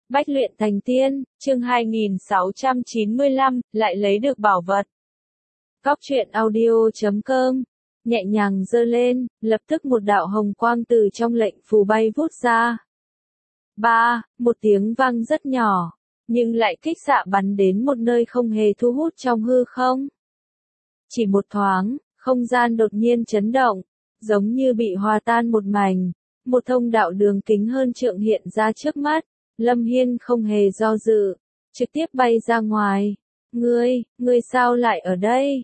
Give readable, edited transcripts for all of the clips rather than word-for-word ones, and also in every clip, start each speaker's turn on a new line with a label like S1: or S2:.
S1: Bách luyện thành tiên, chương 2695, lại lấy được bảo vật. Góc truyện audio.com, nhẹ nhàng giơ lên, lập tức một đạo hồng quang từ trong lệnh phù bay vút ra. Một tiếng vang rất nhỏ, nhưng lại kích xạ bắn đến một nơi không hề thu hút trong hư không. Chỉ một thoáng, không gian đột nhiên chấn động, giống như bị hòa tan một mảnh, một thông đạo đường kính hơn trượng hiện ra trước mắt. Lâm Hiên không hề do dự, trực tiếp bay ra ngoài. Ngươi sao lại ở đây?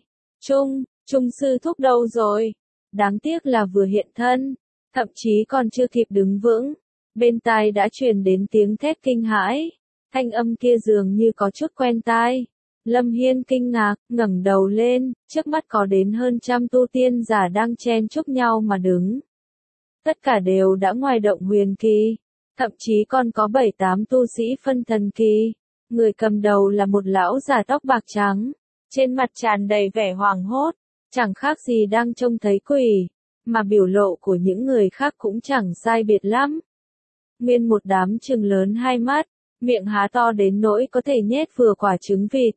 S1: Trung sư thúc đâu rồi? Đáng tiếc là vừa hiện thân, thậm chí còn chưa kịp đứng vững. Bên tai đã truyền đến tiếng thét kinh hãi, thanh âm kia dường như có chút quen tai. Lâm Hiên kinh ngạc, ngẩng đầu lên, trước mắt có đến hơn trăm tu tiên giả đang chen chúc nhau mà đứng. Tất cả đều đã ngoài động huyền kỳ. Thậm chí còn có 7-8 tu sĩ phân thần kỳ. Người cầm đầu là một lão già tóc bạc trắng, trên mặt tràn đầy vẻ hoảng hốt, chẳng khác gì đang trông thấy quỷ, mà biểu lộ của những người khác cũng chẳng sai biệt lắm. Nguyên một đám trừng lớn hai mắt, miệng há to đến nỗi có thể nhét vừa quả trứng vịt.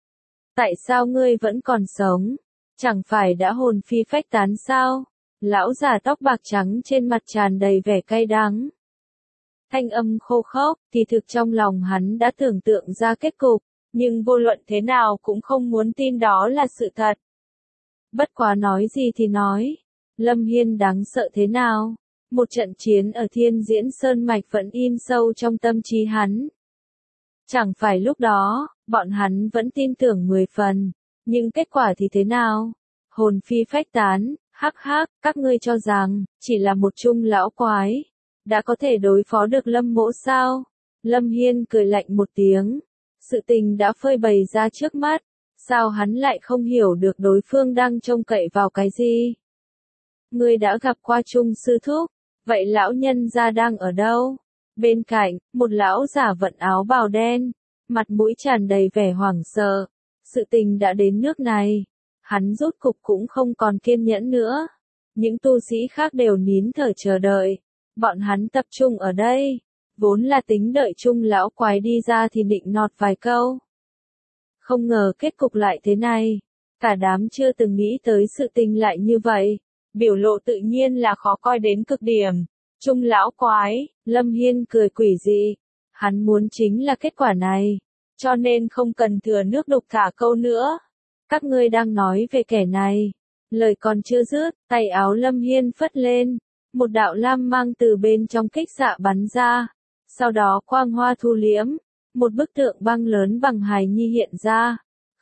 S1: Tại sao ngươi vẫn còn sống? Chẳng phải đã hồn phi phách tán sao? Lão già tóc bạc trắng trên mặt tràn đầy vẻ cay đắng. Thanh âm khô khốc, thì thực trong lòng hắn đã tưởng tượng ra kết cục, nhưng vô luận thế nào cũng không muốn tin đó là sự thật. Bất quá nói gì thì nói, Lâm Hiên đáng sợ thế nào? Một trận chiến ở Thiên Diễn Sơn Mạch vẫn in sâu trong tâm trí hắn. Chẳng phải lúc đó, bọn hắn vẫn tin tưởng 10 phần, nhưng kết quả thì thế nào? Hồn phi phách tán, hắc, các ngươi cho rằng, chỉ là một chung lão quái. Đã có thể đối phó được Lâm Mỗ sao? Lâm Hiên cười lạnh một tiếng. Sự tình đã phơi bày ra trước mắt. Sao hắn lại không hiểu được đối phương đang trông cậy vào cái gì? Ngươi đã gặp qua Trung sư thúc. Vậy lão nhân gia đang ở đâu? Bên cạnh, một lão giả vận áo bào đen. Mặt mũi tràn đầy vẻ hoảng sợ. Sự tình đã đến nước này. Hắn rốt cục cũng không còn kiên nhẫn nữa. Những tu sĩ khác đều nín thở chờ đợi. Bọn hắn tập trung ở đây, vốn là tính đợi chung lão quái đi ra thì định nọt vài câu. Không ngờ kết cục lại thế này, cả đám chưa từng nghĩ tới sự tình lại như vậy, biểu lộ tự nhiên là khó coi đến cực điểm. Chung lão quái, Lâm Hiên cười quỷ dị, hắn muốn chính là kết quả này, cho nên không cần thừa nước đục thả câu nữa. Các ngươi đang nói về kẻ này, lời còn chưa dứt, tay áo Lâm Hiên phất lên. Một đạo lam mang từ bên trong kích xạ bắn ra, sau đó quang hoa thu liễm, một bức tượng băng lớn bằng hài nhi hiện ra.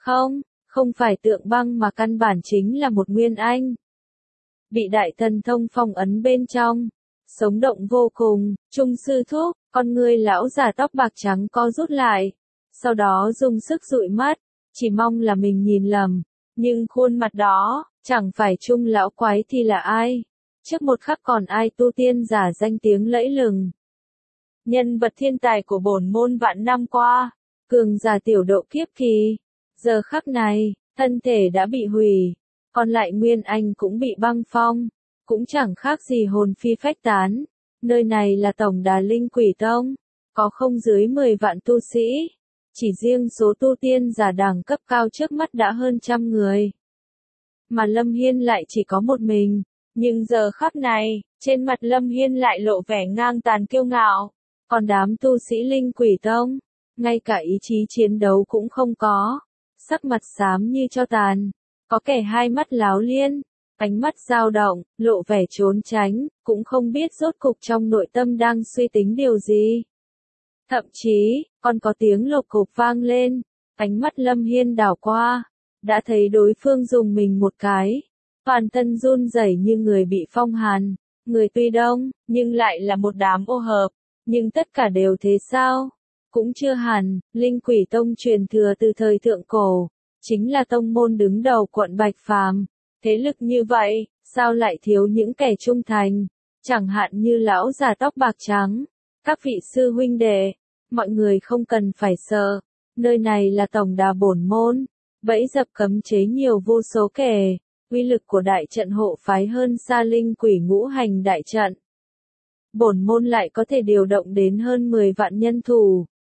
S1: Không phải tượng băng mà căn bản chính là một nguyên anh. Bị đại thần thông phong ấn bên trong, sống động vô cùng. Trung sư thúc, con ngươi lão già tóc bạc trắng co rút lại, sau đó dùng sức dụi mắt, chỉ mong là mình nhìn lầm, nhưng khuôn mặt đó, chẳng phải Trung lão quái thì là ai? Trước một khắc còn ai tu tiên giả danh tiếng lẫy lừng. Nhân vật thiên tài của bổn môn vạn năm qua, cường giả tiểu độ kiếp kỳ. Giờ khắc này, thân thể đã bị hủy, còn lại nguyên anh cũng bị băng phong, cũng chẳng khác gì hồn phi phách tán. Nơi này là tổng đà linh quỷ tông, có không dưới 10 vạn tu sĩ. Chỉ riêng số tu tiên giả đẳng cấp cao trước mắt đã hơn trăm người. Mà Lâm Hiên lại chỉ có một mình. Nhưng giờ khắc này, trên mặt Lâm Hiên lại lộ vẻ ngang tàn kiêu ngạo. Còn đám tu sĩ linh quỷ tông, ngay cả ý chí chiến đấu cũng không có. Sắc mặt xám như tro tàn. Có kẻ hai mắt láo liên, ánh mắt dao động, lộ vẻ trốn tránh, cũng không biết rốt cục trong nội tâm đang suy tính điều gì. Thậm chí, còn có tiếng lộc cộc vang lên. Ánh mắt Lâm Hiên đảo qua, đã thấy đối phương dùng mình một cái. Toàn thân run rẩy như người bị phong hàn, người tuy đông, nhưng lại là một đám ô hợp, nhưng tất cả đều thế sao? Cũng chưa hẳn, linh quỷ tông truyền thừa từ thời thượng cổ, chính là tông môn đứng đầu quận Bạch Phàm, thế lực như vậy, sao lại thiếu những kẻ trung thành, chẳng hạn như lão già tóc bạc trắng, các vị sư huynh đệ, mọi người không cần phải sợ, nơi này là tổng đà bổn môn, bẫy dập cấm chế nhiều vô số kẻ. Uy lực của đại trận hộ phái hơn xa linh quỷ ngũ hành đại trận. Bổn môn lại có thể điều động đến hơn 10 vạn nhân thủ,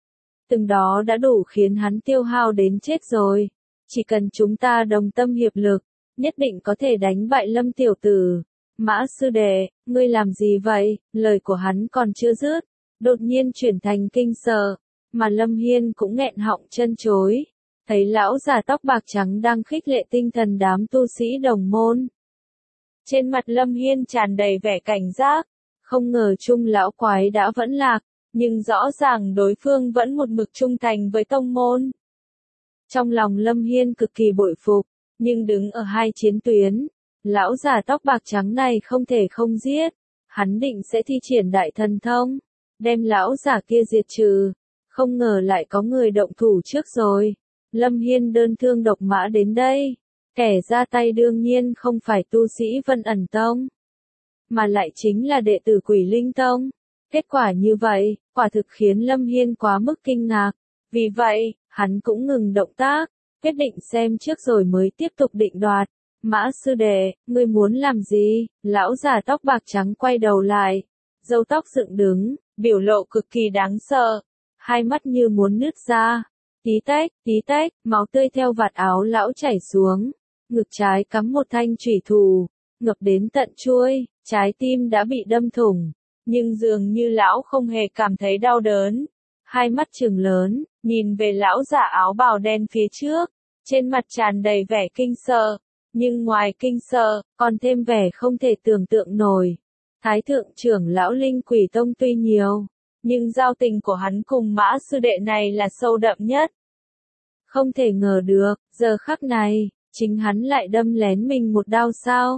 S1: từng đó đã đủ khiến hắn tiêu hao đến chết rồi. Chỉ cần chúng ta đồng tâm hiệp lực, nhất định có thể đánh bại Lâm tiểu tử. Mã sư đệ, ngươi làm gì vậy? Lời của hắn còn chưa dứt, đột nhiên chuyển thành kinh sợ, mà Lâm Hiên cũng nghẹn họng chân chối. Thấy lão già tóc bạc trắng đang khích lệ tinh thần đám tu sĩ đồng môn. Trên mặt Lâm Hiên tràn đầy vẻ cảnh giác, không ngờ Trung lão quái đã vẫn lạc, nhưng rõ ràng đối phương vẫn một mực trung thành với tông môn. Trong lòng Lâm Hiên cực kỳ bội phục, nhưng đứng ở hai chiến tuyến, lão già tóc bạc trắng này không thể không giết, hắn định sẽ thi triển đại thần thông, đem lão già kia diệt trừ, không ngờ lại có người động thủ trước rồi. Lâm Hiên đơn thương độc mã đến đây, kẻ ra tay đương nhiên không phải tu sĩ Vân Ẩn Tông, mà lại chính là đệ tử Quỷ Linh Tông. Kết quả như vậy, quả thực khiến Lâm Hiên quá mức kinh ngạc, vì vậy, hắn cũng ngừng động tác, quyết định xem trước rồi mới tiếp tục định đoạt. Mã sư đệ, ngươi muốn làm gì? Lão già tóc bạc trắng quay đầu lại, râu tóc dựng đứng, biểu lộ cực kỳ đáng sợ, hai mắt như muốn nứt ra. Tí tách, máu tươi theo vạt áo lão chảy xuống, ngực trái cắm một thanh chủy thủ, ngập đến tận chuôi, trái tim đã bị đâm thủng, nhưng dường như lão không hề cảm thấy đau đớn. Hai mắt trừng lớn, nhìn về lão giả áo bào đen phía trước, trên mặt tràn đầy vẻ kinh sợ, nhưng ngoài kinh sợ, còn thêm vẻ không thể tưởng tượng nổi. Thái thượng trưởng lão Linh Quỷ Tông tuy nhiều, nhưng giao tình của hắn cùng Mã sư đệ này là sâu đậm nhất. Không thể ngờ được, giờ khắc này, chính hắn lại đâm lén mình một đao sao?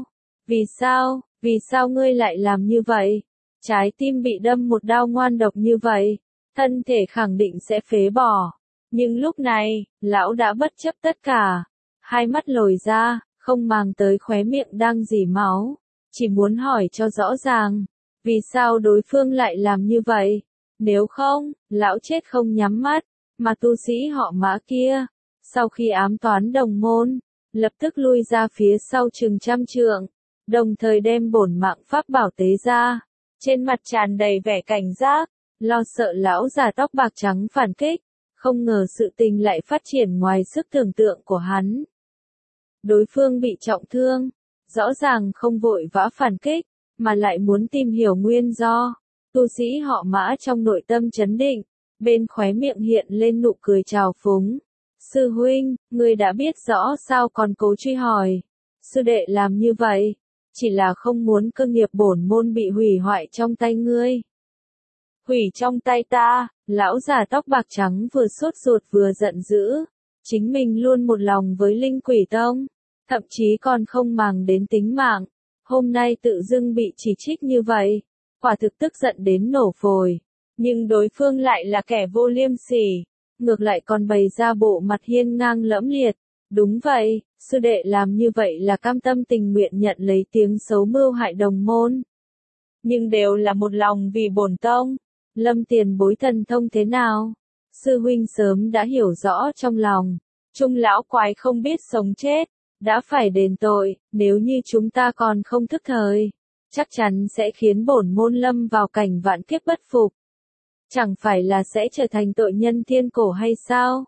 S1: Vì sao ngươi lại làm như vậy? Trái tim bị đâm một đao ngoan độc như vậy, thân thể khẳng định sẽ phế bỏ. Nhưng lúc này, lão đã bất chấp tất cả, hai mắt lồi ra, không màng tới khóe miệng đang rỉ máu, chỉ muốn hỏi cho rõ ràng, vì sao đối phương lại làm như vậy? Nếu không, lão chết không nhắm mắt, mà tu sĩ họ Mã kia, sau khi ám toán đồng môn, lập tức lui ra phía sau chừng 100 trượng, đồng thời đem bổn mạng pháp bảo tế ra, trên mặt tràn đầy vẻ cảnh giác, lo sợ lão già tóc bạc trắng phản kích, không ngờ sự tình lại phát triển ngoài sức tưởng tượng của hắn. Đối phương bị trọng thương, rõ ràng không vội vã phản kích, mà lại muốn tìm hiểu nguyên do. Tu sĩ họ Mã trong nội tâm chấn định, bên khóe miệng hiện lên nụ cười trào phúng. Sư huynh, ngươi đã biết rõ sao còn cố truy hỏi. Sư đệ làm như vậy, chỉ là không muốn cơ nghiệp bổn môn bị hủy hoại trong tay ngươi. Hủy trong tay ta? Lão già tóc bạc trắng vừa sốt ruột vừa giận dữ. Chính mình luôn một lòng với Linh Quỷ Tông, thậm chí còn không màng đến tính mạng. Hôm nay tự dưng bị chỉ trích như vậy, quả thực tức giận đến nổ phổi. Nhưng đối phương lại là kẻ vô liêm sỉ, ngược lại còn bày ra bộ mặt hiên ngang lẫm liệt. Đúng vậy, sư đệ làm như vậy là cam tâm tình nguyện nhận lấy tiếng xấu mưu hại đồng môn. Nhưng đều là một lòng vì bổn tông. Lâm tiền bối thần thông thế nào? Sư huynh sớm đã hiểu rõ trong lòng. Trung lão quái không biết sống chết, đã phải đền tội, nếu như chúng ta còn không thức thời, chắc chắn sẽ khiến bổn môn lâm vào cảnh vạn kiếp bất phục. Chẳng phải là sẽ trở thành tội nhân thiên cổ hay sao?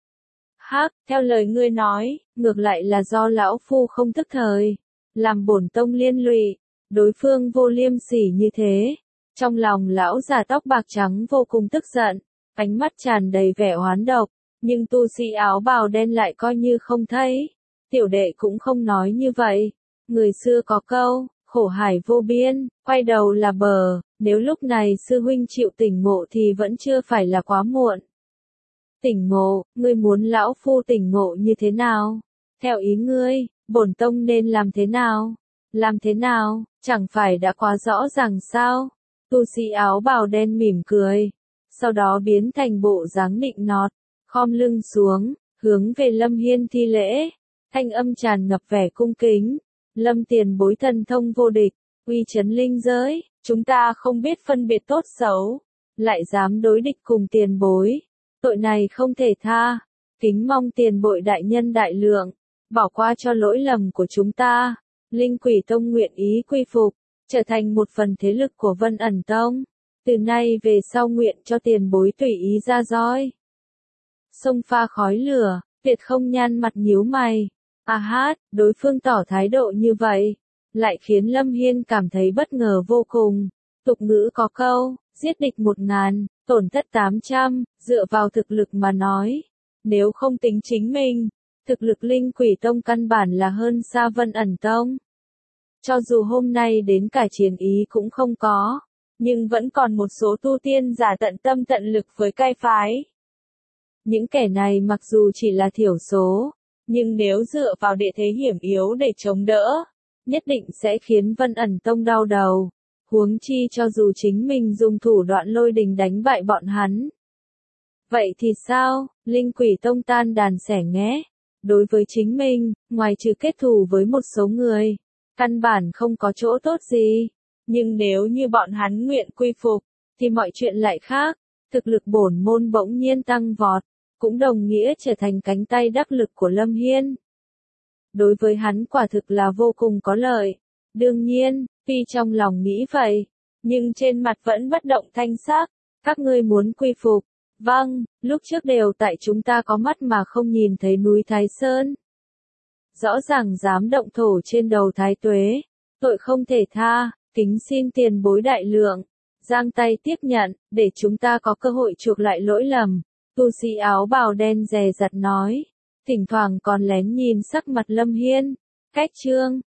S1: Hắc, theo lời ngươi nói, ngược lại là do lão phu không thức thời, làm bổn tông liên lụy, đối phương vô liêm sỉ như thế. Trong lòng lão già tóc bạc trắng vô cùng tức giận, ánh mắt tràn đầy vẻ oán độc, nhưng tu sĩ áo bào đen lại coi như không thấy. Tiểu đệ cũng không nói như vậy. Người xưa có câu, khổ hải vô biên, quay đầu là bờ, nếu lúc này sư huynh chịu tỉnh ngộ thì vẫn chưa phải là quá muộn. Tỉnh ngộ, ngươi muốn lão phu tỉnh ngộ như thế nào? Theo ý ngươi, bổn tông nên làm thế nào? Làm thế nào, chẳng phải đã quá rõ ràng sao? Tu sĩ áo bào đen mỉm cười, sau đó biến thành bộ dáng nịnh nọt, khom lưng xuống, hướng về Lâm Hiên thi lễ, thanh âm tràn ngập vẻ cung kính. Lâm tiền bối thần thông vô địch, uy chấn linh giới, chúng ta không biết phân biệt tốt xấu, lại dám đối địch cùng tiền bối, tội này không thể tha, kính mong tiền bối đại nhân đại lượng, bỏ qua cho lỗi lầm của chúng ta. Linh Quỷ Tông nguyện ý quy phục, trở thành một phần thế lực của Vân Ẩn Tông, từ nay về sau nguyện cho tiền bối tùy ý ra roi. Xông pha khói lửa, Tuyệt không nhăn mặt nhíu mày. Đối phương tỏ thái độ như vậy, lại khiến Lâm Hiên cảm thấy bất ngờ vô cùng. Tục ngữ có câu, giết địch 1000, tổn thất 800, dựa vào thực lực mà nói. Nếu không tính chính mình, thực lực Linh Quỷ Tông căn bản là hơn xa Vân ẩn Tông. Cho dù hôm nay đến cả chiến ý cũng không có, nhưng vẫn còn một số tu tiên giả tận tâm tận lực với cai phái. Những kẻ này mặc dù chỉ là thiểu số, nhưng nếu dựa vào địa thế hiểm yếu để chống đỡ, nhất định sẽ khiến Vân ẩn Tông đau đầu. Huống chi cho dù chính mình dùng thủ đoạn lôi đình đánh bại bọn hắn. Vậy thì sao, Linh Quỷ Tông tan đàn xẻ nghé. Đối với chính mình, ngoài trừ kết thù với một số người, căn bản không có chỗ tốt gì. Nhưng nếu như bọn hắn nguyện quy phục, thì mọi chuyện lại khác. Thực lực bổn môn bỗng nhiên tăng vọt, cũng đồng nghĩa trở thành cánh tay đắc lực của Lâm Hiên. Đối với hắn quả thực là vô cùng có lợi. Đương nhiên, tuy trong lòng nghĩ vậy, nhưng trên mặt vẫn bất động thanh sắc. Các ngươi muốn quy phục. Vâng, lúc trước đều tại chúng ta có mắt mà không nhìn thấy núi Thái Sơn. Rõ ràng dám động thổ trên đầu Thái Tuế, tội không thể tha, kính xin tiền bối đại lượng. Giang tay tiếp nhận, để chúng ta có cơ hội chuộc lại lỗi lầm. Tu sĩ áo bào đen dè dặt nói, thỉnh thoảng còn lén nhìn sắc mặt Lâm Hiên. Cách chương